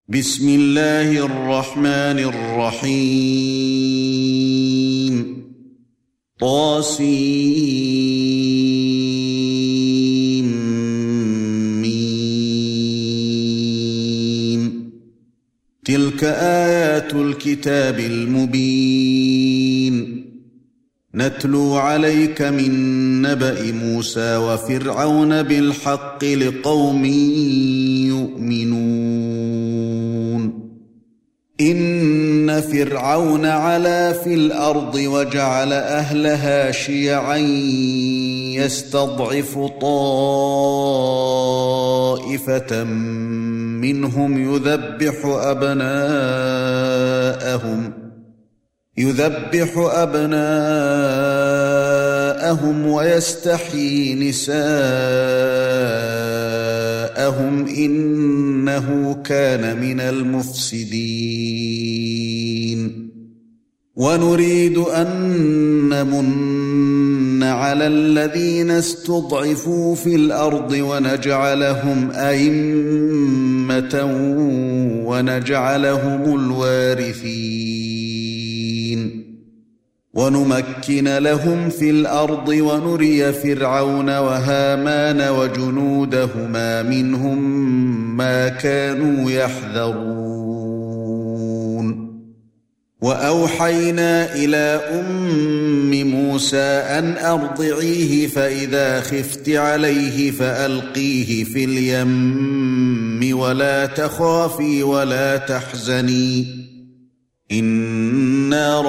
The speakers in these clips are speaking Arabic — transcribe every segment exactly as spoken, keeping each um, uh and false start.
بسم الله الرحمن الرحيم طاسيم ميم تلك آيات الكتاب المبين نتلو عليك من نبأ موسى وفرعون بالحق لقوم يؤمنون إن فرعون علا في الأرض وجعل أهلها شيعا يستضعف طائفة منهم يذبح أبناءهم يذبح أبناءهم ويستحيي نساءهم إنه كان من المفسدين ونريد أن نمن على الذين استضعفوا في الأرض ونجعلهم أئمة ونجعلهم الوارثين ونمكن لهم في الأرض ونري فرعون وهامان وجنودهما منهم ما كانوا يحذرون وأوحينا إلى أم موسى أن أرضعيه فإذا خفت عليه فألقيه في اليم ولا تخافي ولا تحزني إنا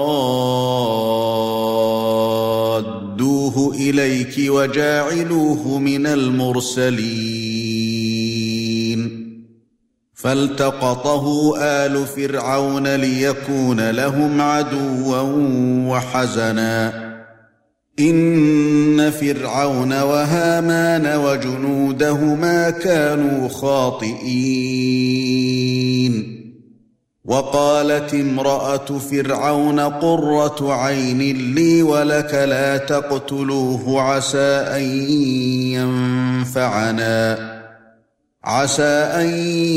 رادوه إليك وجاعلوه من المرسلين فالتقطه آل فرعون ليكون لهم عدوا وحزنا إن فرعون وهامان وجنودهما كانوا خاطئين وقالت امرأة فرعون قرة عين لي ولك لا تقتلوه عسى أن ينفعنا عسى أن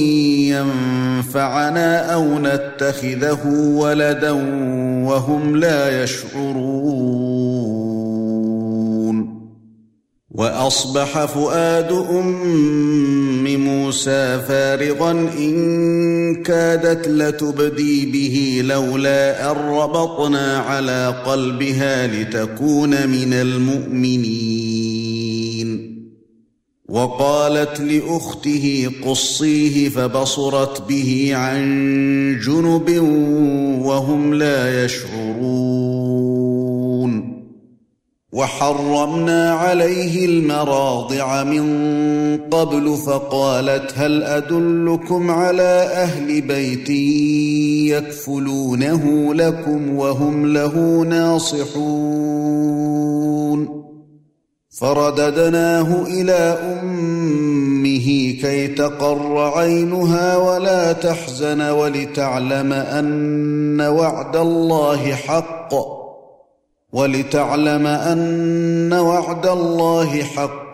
ينفعنا أو نتخذه ولدا وهم لا يشعرون وأصبح فؤاد أم موسى فارغا إن كادت لتبدي به لولا أن ربطنا على قلبها لتكون من المؤمنين وقالت لأخته قصيه فبصرت به عن جنب وهم لا يشعرون وحرمنا عليه المراضع من قبل فقالت هل أدلكم على أهل بيت يكفلونه لكم وهم له ناصحون فرددناه إلى أمه كي تقر عينها ولا تحزن ولتعلم أن وعد الله حق ولتعلم أن وعد الله حق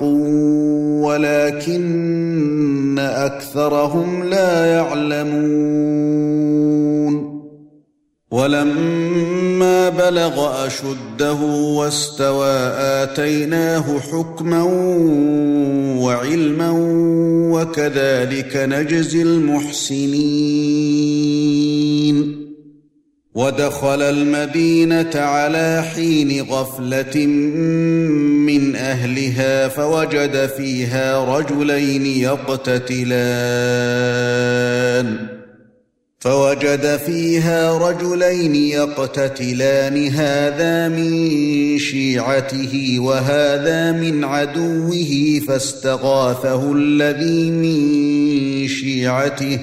ولكن أكثرهم لا يعلمون ولما بلغ أشده واستوى آتيناه حكما وعلما وكذلك نجزي المحسنين ودخل المدينة على حين غفلة من أهلها فوجد فيها رجلين يقتتلان فوجد فيها رجلين يقتتلان هذا من شيعته وهذا من عدوه فاستغاثه الذي من شيعته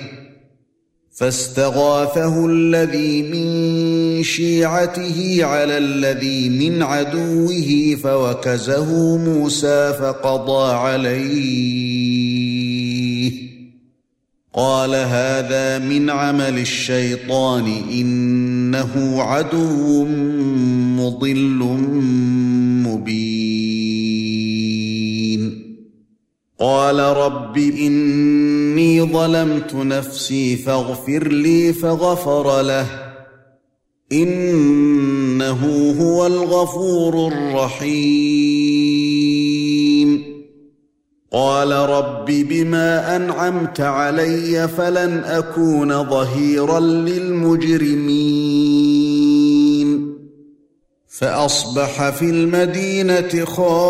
فاستغاثه الذي من شيعته على الذي من عدوه فوكزه موسى فقضى عليه قال هذا من عمل الشيطان إنه عدو مضل مبين قال رب إني ظلمت نفسي فاغفر لي فغفر له إنه هو الغفور الرحيم قال رب بما أنعمت علي فلن أكون ظهيرا للمجرمين فأصبح في المدينة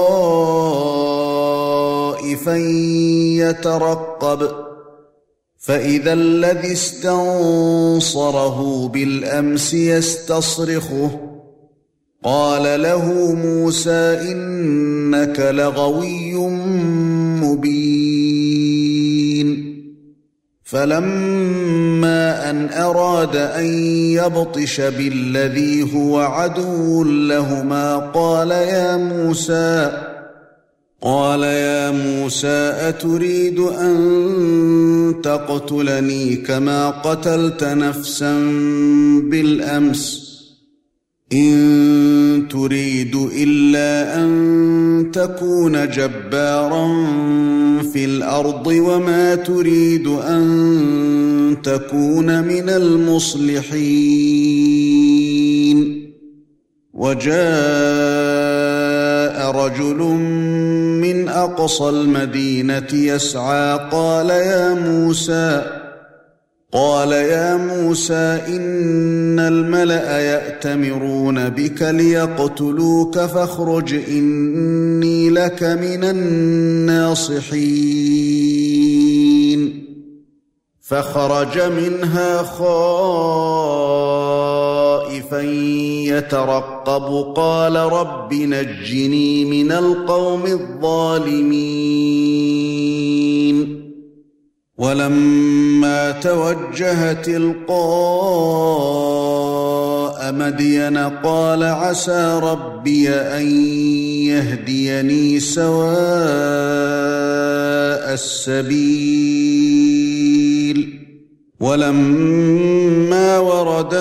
خائفا يترقب فإذا الذي استنصره بالأمس يستصرخه قال له موسى إنك لغوي مبين فلما أن أراد أن يبطش بالذي هو عدو لهما قال يا موسى قال يا موسى أتريد أن تقتلني كما قتلت نفسا بالأمس إن تريد إلا أن تكون جبارا في الأرض وما تريد أن تكون من المصلحين وجاء رجل من أقصى المدينة يسعى قال يا موسى قال يا موسى إن الملأ يأتمرون بك ليقتلوك فاخرج إني لك من الناصحين فخرج منها خائفا يترقب قال رب نجني من القوم الظالمين ولما توجه تلقاء مدين قال عسى ربي أن يهديني سواء السبيل ولما ورد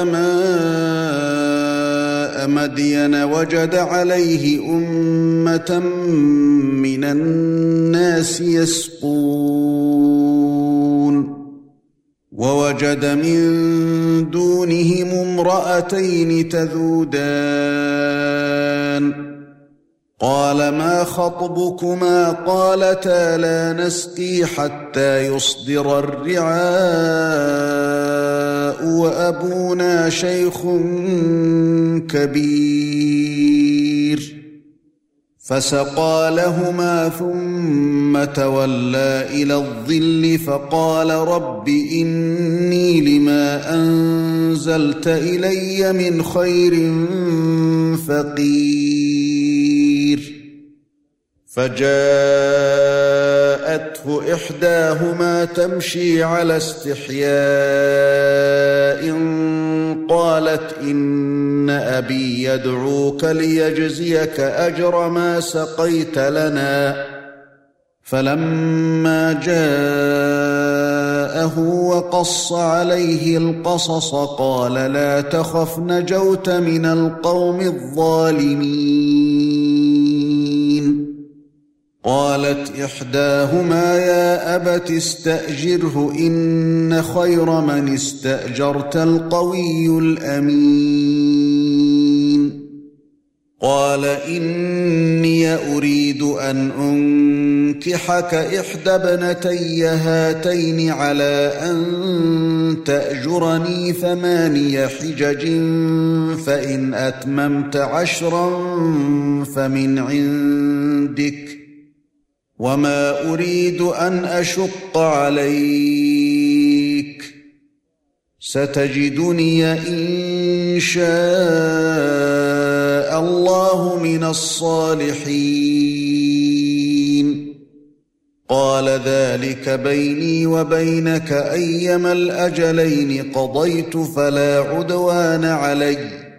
ماء مدين وجد عليه أمة من الناس يسقون ووجد من دونهم امرأتين تذودان قال ما خطبكما قالتا لا نسقي حتى يصدر الرعاء وأبونا شيخ كبير فسقى لهما ثم تولى إلى الظل فقال رب إني لما أنزلت إلي من خير فقير فجاءته إحداهما تمشي على استحياء قالت إن أبي يدعوك ليجزيك أجر ما سقيت لنا فلما جاءه وقص عليه القصص قال لا تخف نجوت من القوم الظالمين قالت إحداهما يا أبت استأجره إن خير من استأجرت القوي الأمين قال إني أريد أن أنكحك إحدى ابنتي هاتين على أن تأجرني ثماني حجج فإن أتممت عشرا فمن عندك وما أريد أن أشق عليك ستجدني إن شاء الله من الصالحين قال ذلك بيني وبينك أيما الأجلين قضيت فلا عدوان علي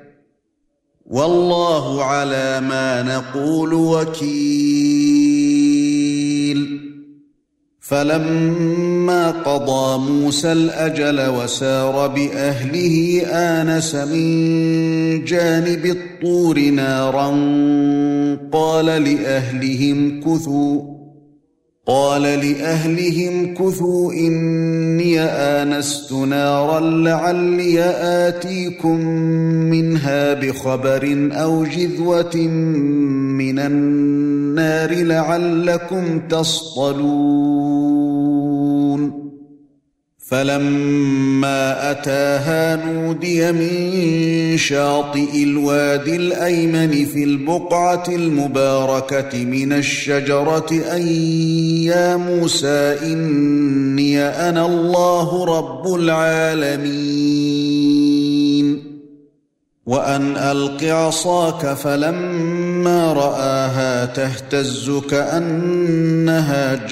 والله على ما نقول وكيل فلما قضى موسى الأجل وسار بأهله آنس من جانب الطور نارا قال لأهلهم كثوا قال لأهلهم كثوا إني آنست نارا لعلي آتيكم منها بخبر أو جذوة من النار لعلكم تصطلون فلما أتاها نودي من شاطئ الوادي الأيمن في البقعة المباركة من الشجرة أن يا موسى إني أنا الله رب العالمين وأن ألق عصاك فلما رآها تهتز كأنها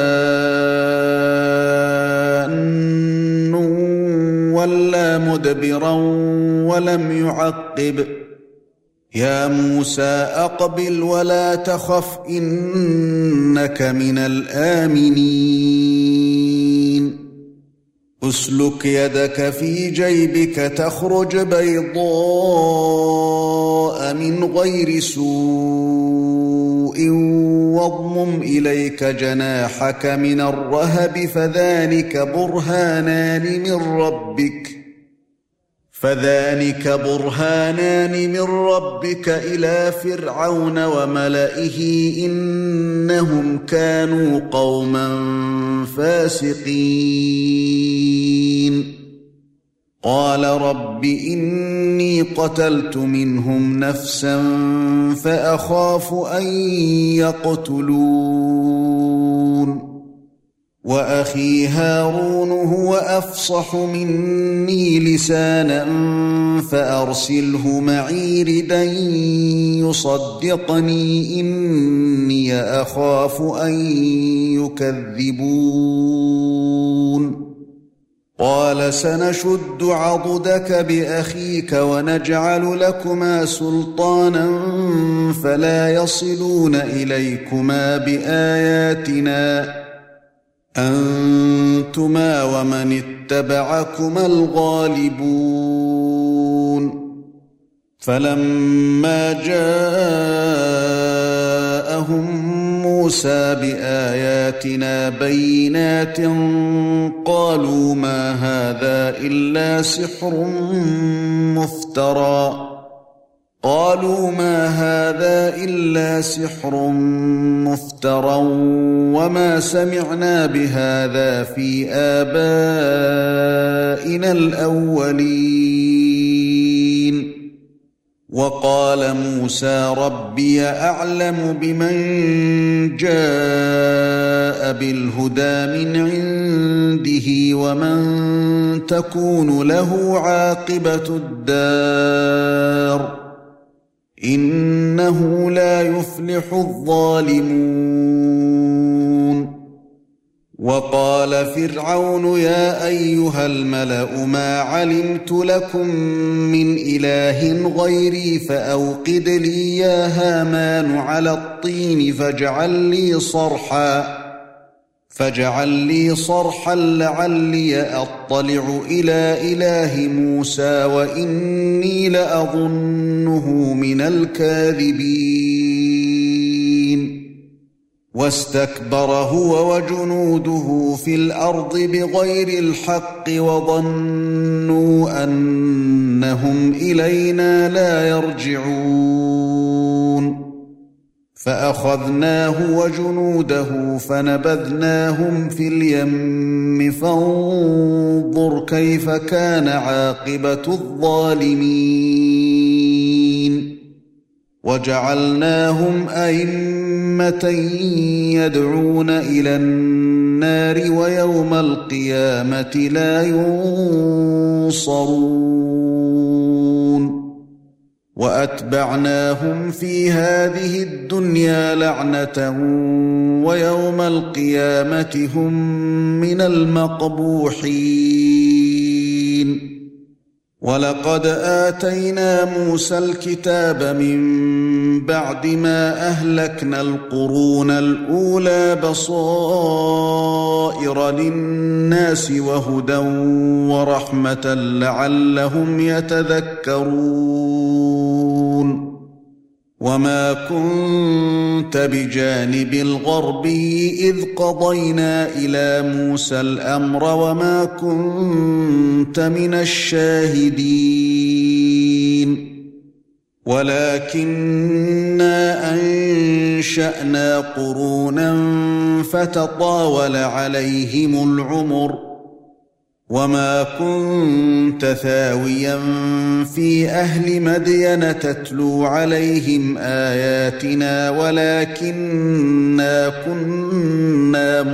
جان ولا مدبرا ولم يعقب يا موسى أقبل ولا تخف إنك من الآمنين أسلك يدك في جيبك تخرج بيضاء من غير سوء واضمم إليك جناحك من الرهب فذلك برهانان من ربك فذلك برهانان من ربك إلى فرعون وملئه إنهم كانوا قوما فاسقين قال رب إني قتلت منهم نفسا فأخاف أن يقتلون وأخي هارون هو أفصح مني لسانا فأرسله معي ردا يصدقني إني أخاف أن يكذبون قال سنشد عضدك بأخيك ونجعل لكما سلطانا فلا يصلون إليكما بآياتنا أنتما ومن اتبعكما الغالبون فلما جاءهم موسى بآياتنا بينات قالوا ما هذا إلا سحر مفترى قالوا ما هذا إلا سحر مفترى وما سمعنا بهذا في آبائنا الأولين وقال موسى ربي أعلم بمن جاء بالهدى من عنده ومن تكون له عاقبة الدار إنه لا يفلح الظالمون وقال فرعون يا أيها الملأ ما علمت لكم من إله غيري فأوقد لي يا هامان على الطين فاجعل لي صرحا فاجعل لي صرحا لعلي أطلع إلى إله موسى وإني لأظنه من الكاذبين واستكبر هو وجنوده في الأرض بغير الحق وظنوا أنهم إلينا لا يرجعون فأخذناه وجنوده فنبذناهم في اليم فانظر كيف كان عاقبة الظالمين وجعلناهم أئمة يدعون إلى النار ويوم القيامة لا ينصرون وأتبعناهم في هذه الدنيا لعنة ويوم القيامة هم من المقبوحين ولقد آتينا موسى الكتاب من بعد ما أهلكنا القرون الأولى بصائر للناس وهدى ورحمة لعلهم يتذكرون وما كنت بجانب الغربي إذ قضينا إلى موسى الأمر وما كنت من الشاهدين ولكننا أنشأنا قرونا فتطاول عليهم العمر وما كنت ثاويا في أهل مدين تتلو عليهم آياتنا ولكننا كنا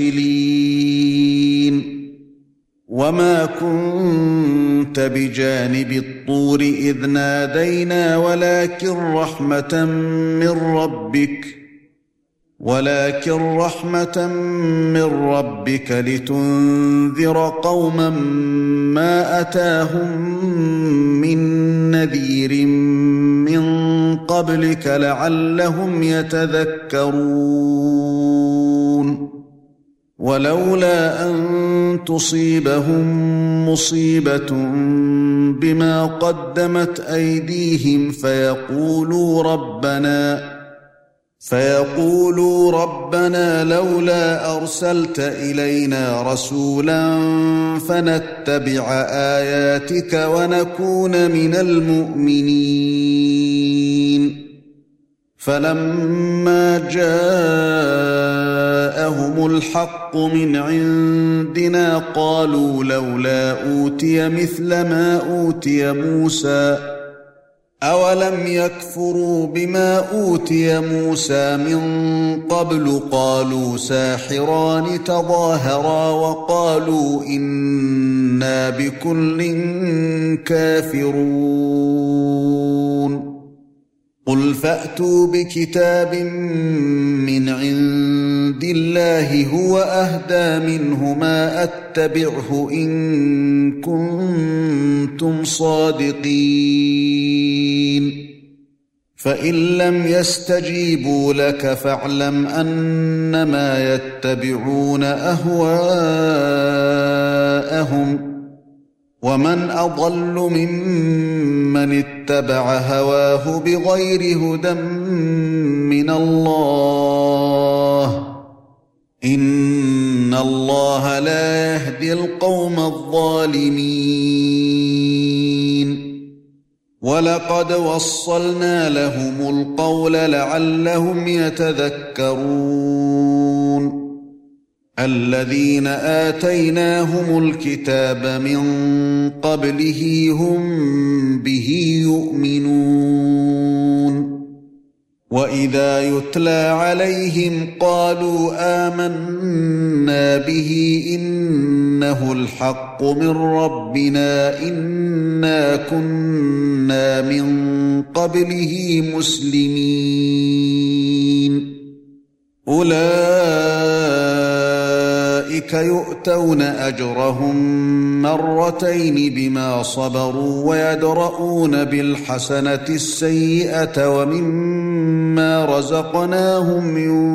مرسلين وما كنت بجانب الطور إذ نادينا ولكن رحمة من ربك ولكن رحمة من ربك لتنذر قوما ما أتاهم من نذير من قبلك لعلهم يتذكرون ولولا أن تصيبهم مصيبة بما قدمت أيديهم فيقولوا ربنا فيقولوا ربنا لولا أرسلت إلينا رسولا فنتبع آياتك ونكون من المؤمنين فلما جاءهم الحق من عندنا قالوا لولا أوتي مثل ما أوتي موسى أولم يكفروا بما أوتي موسى من قبل قالوا ساحران تظاهرا وقالوا إنا بكل كافرون قل فأتوا بكتاب من عند الله هو أهدى منهما أتبعه إن كنتم صادقين فإن لم يستجيبوا لك فاعلم أنما يتبعون أهواءهم ومن أضل ممن اتبع هواه بغير هدى من الله إن الله لا يهدي القوم الظالمين ولقد وصلنا لهم القول لعلهم يتذكرون الذين آتيناهم الكتاب من قبله هم به يؤمنون وإذا يتلى عليهم قالوا آمنا به إنه الحق من ربنا إنا كنا من قبله مسلمين أولئك يؤتون أجرهم مرتين بما صبروا ويدرؤون بالحسنة السيئة ومما رزقناهم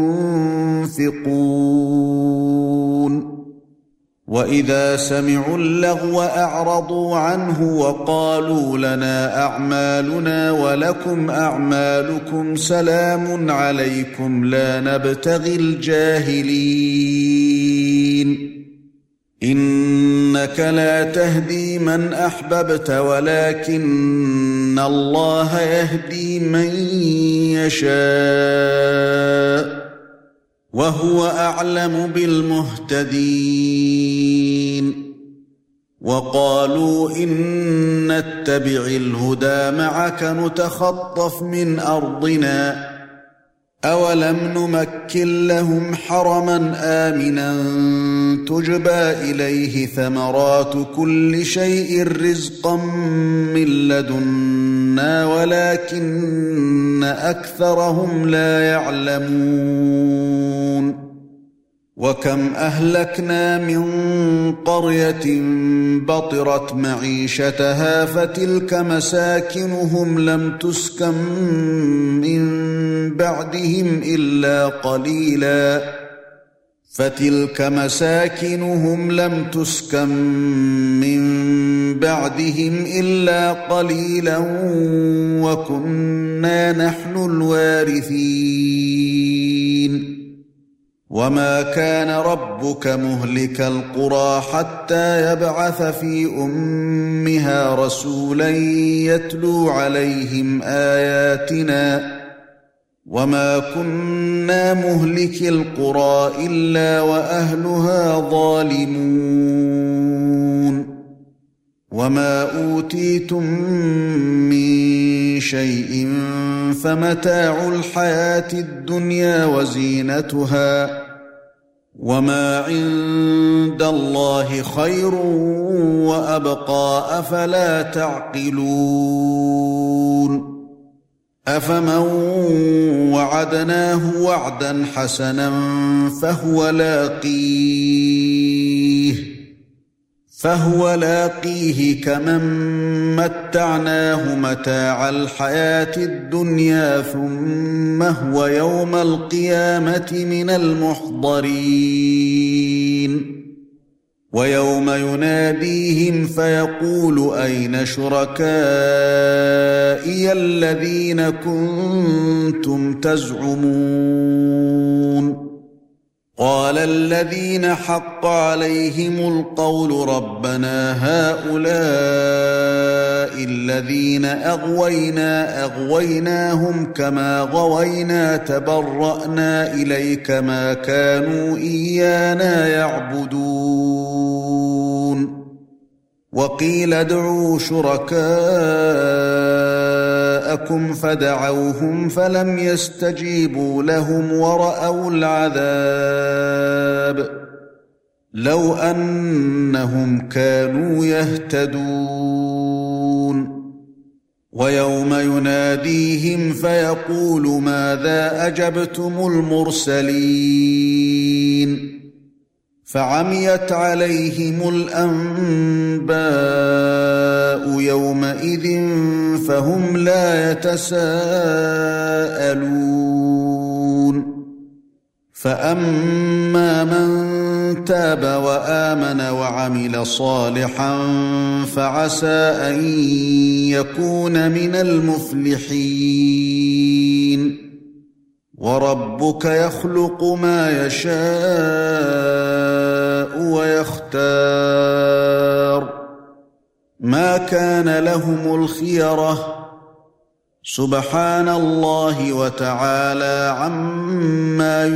ينفقون وإذا سمعوا اللغو أعرضوا عنه وقالوا لنا أعمالنا ولكم أعمالكم سلام عليكم لا نبتغي الجاهلين إنك لا تهدي من أحببت ولكن الله يهدي من يشاء وهو أعلم بالمهتدين وقالوا إن نتبع الهدى معك نتخطف من أرضنا أولم نمكن لهم حرما آمنا تجبى إليه ثمرات كل شيء رزقا من لدنا ولكن أكثرهم لا يعلمون وكم أهلكنا من قرية بطرت معيشتها فتلك مساكنهم لم تسكن من بعدهم إلا قليلا فتلك مساكنهم لم تسكن من بعدهم إلا قليلا وكنا نحن الوارثين وما كان ربك مهلك القرى حتى يبعث في أمها رسولا يتلو عليهم آياتنا وما كنا مهلك القرى إلا وأهلها ظالمون وما أوتيتم من شيء فمتاع الحياة الدنيا وزينتها وما عند الله خير وأبقى أفلا تعقلون أفمن وعدناه وعدا حسنا فهو لاقيه فهو لاقيه كمن متعناه متاع الحياة الدنيا ثم هو يوم القيامة من المحضرين ويوم يناديهم فيقول أين شركائي الذين كنتم تزعمون قال الذين حق عليهم القول ربنا هؤلاء الذين أغوينا أغويناهم كما غوينا تبرأنا إليك ما كانوا إيانا يعبدون وقيل ادعوا شركاءكم فدعوهم فلم يستجيبوا لهم ورأوا العذاب لو أنهم كانوا يهتدون ويوم يناديهم فيقول ماذا أجبتم المرسلين فعميت عليهم الأنباء يومئذ فهم لا يتساءلون فأما من تاب وآمن وعمل صالحا فعسى أن يكون من المفلحين وربك يخلق ما يشاء ويختار ما كان لهم الخيرة سبحان الله وتعالى عما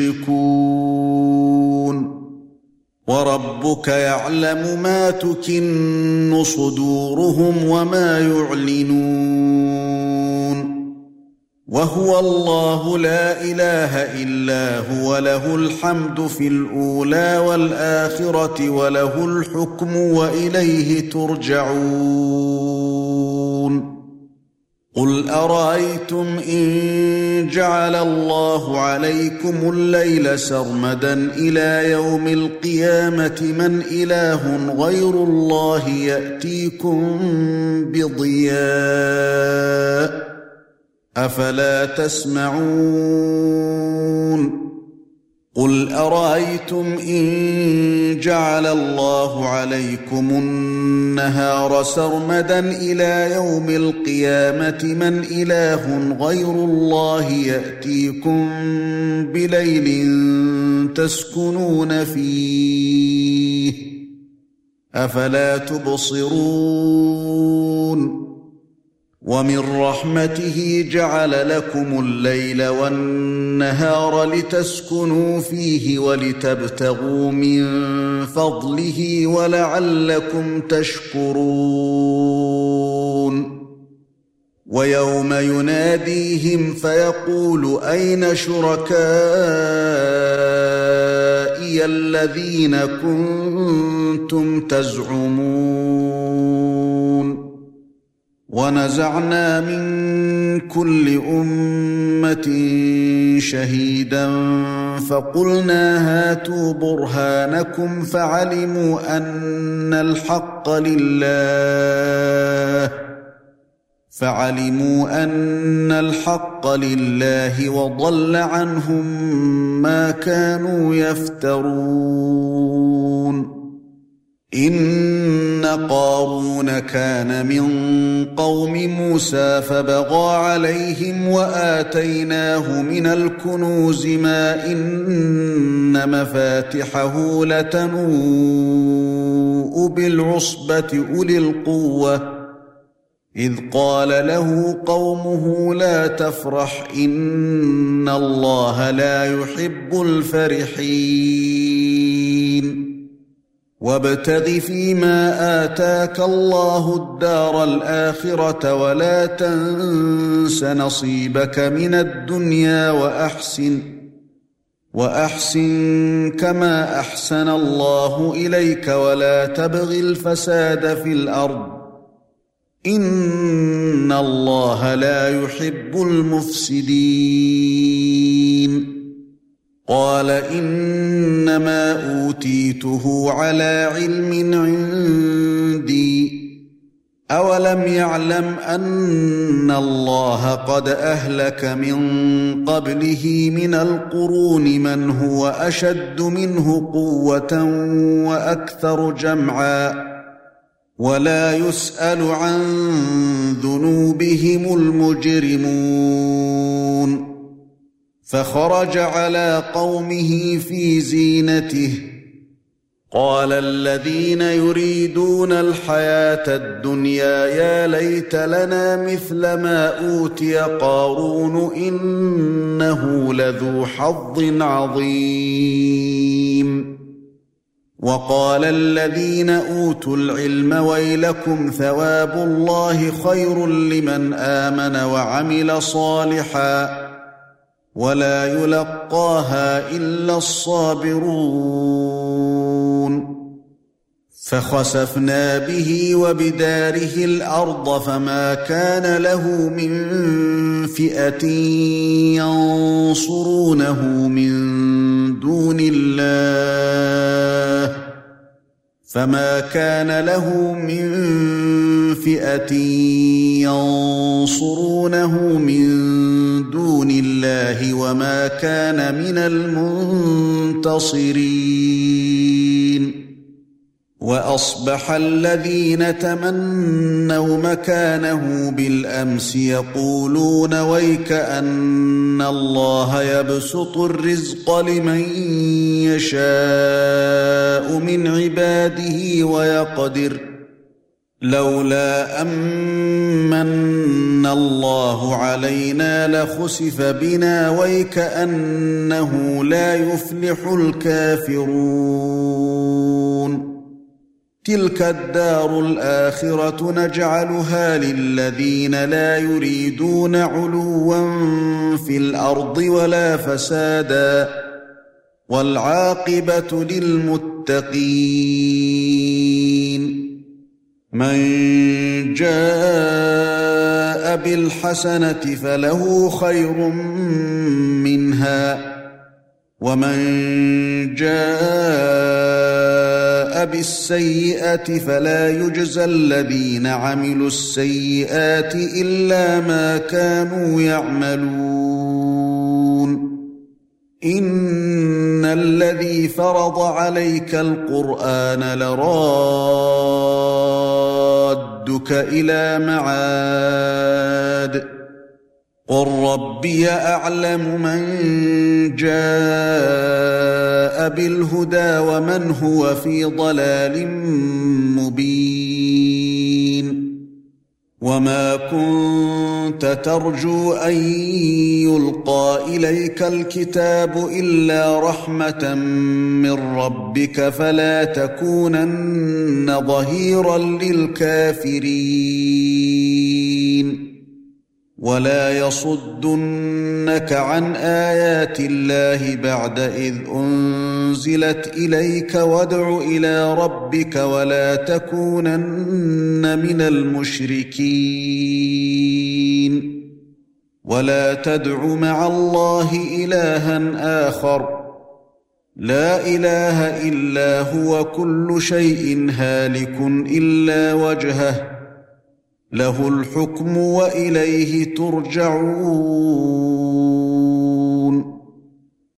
يشركون وربك يعلم ما تكن صدورهم وما يعلنون وهو الله لا إله إلا هو له الحمد في الأولى والآخرة وله الحكم وإليه ترجعون قل أرأيتم إن جعل الله عليكم الليل سرمدا إلى يوم القيامة من إله غير الله يأتيكم بضياء أفلا تسمعون قل أرأيتم إن جعل الله عليكم النهار سرمدا إلى يوم القيامة من إله غير الله يأتيكم بليل تسكنون فيه أفلا تبصرون ومن رحمته جعل لكم الليل والنهار لتسكنوا فيه ولتبتغوا من فضله ولعلكم تشكرون ويوم يناديهم فيقول أين شركائي الذين كنتم تزعمون ونزعنا من كل أمة شهيدا فقلنا هاتوا برهانكم فعلموا أن الحق لله فعلموا أن الحق لله وضل عنهم ما كانوا يفترون إن قارون كان من قوم موسى فبغى عليهم وآتيناه من الكنوز ما إن مفاتحه لتنوء بالعصبة أولي القوة إذ قال له قومه لا تفرح إن الله لا يحب الفرحين وابتغ فيما آتاك الله الدار الآخرة ولا تنس نصيبك من الدنيا وأحسن وأحسن كما أحسن الله إليك ولا تبغ الفساد في الأرض إن الله لا يحب المفسدين قال إنما أوتيته على علم عندي أولم يعلم أن الله قد أهلك من قبله من القرون من هو أشد منه قوة وأكثر جمعا ولا يسأل عن ذنوبهم المجرمون فخرج على قومه في زينته قال الذين يريدون الحياة الدنيا يا ليت لنا مثل ما أوتي قارون إنه لذو حظ عظيم وقال الذين أوتوا العلم ويلكم ثواب الله خير لمن آمن وعمل صالحا ولا يلقاها إلا الصابرون فخسفنا به وبداره الأرض فما كان له من فئة ينصرونه من دون الله فما كان له من فئة ينصرونه من دون الله وما كان من المنتصرين وأصبح الذين تمنوا مكانه بالأمس يقولون ويك أن الله يبسط الرزق لمن يشاء من عباده ويقدر لولا أمن الله علينا لخسف بنا ويك أنه لا يفلح الكافرون تلك الدار الآخرة نجعلها للذين لا يريدون علوا في الأرض ولا فسادا والعاقبة للمتقين من جاء بالحسنة فله خير منها ومن جاء بالسيئة فلا يجزى الذين عملوا السيئات إلا ما كانوا يعملون إن الذي فرض عليك القرآن لرادك إلى معاد قل ربي أعلم من جاء بالهدى ومن هو في ضلال مبين وما كنت ترجو أن يلقى إليك الكتاب إلا رحمة من ربك فلا تكونن ظهيرا للكافرين ولا يصدنك عن آيات الله بعد إذ أنزلت إليك وادع إلى ربك ولا تكونن من المشركين ولا تدع مع الله إلها آخر لا إله إلا هو كل شيء هالك إلا وجهه له الحكم وإليه ترجعون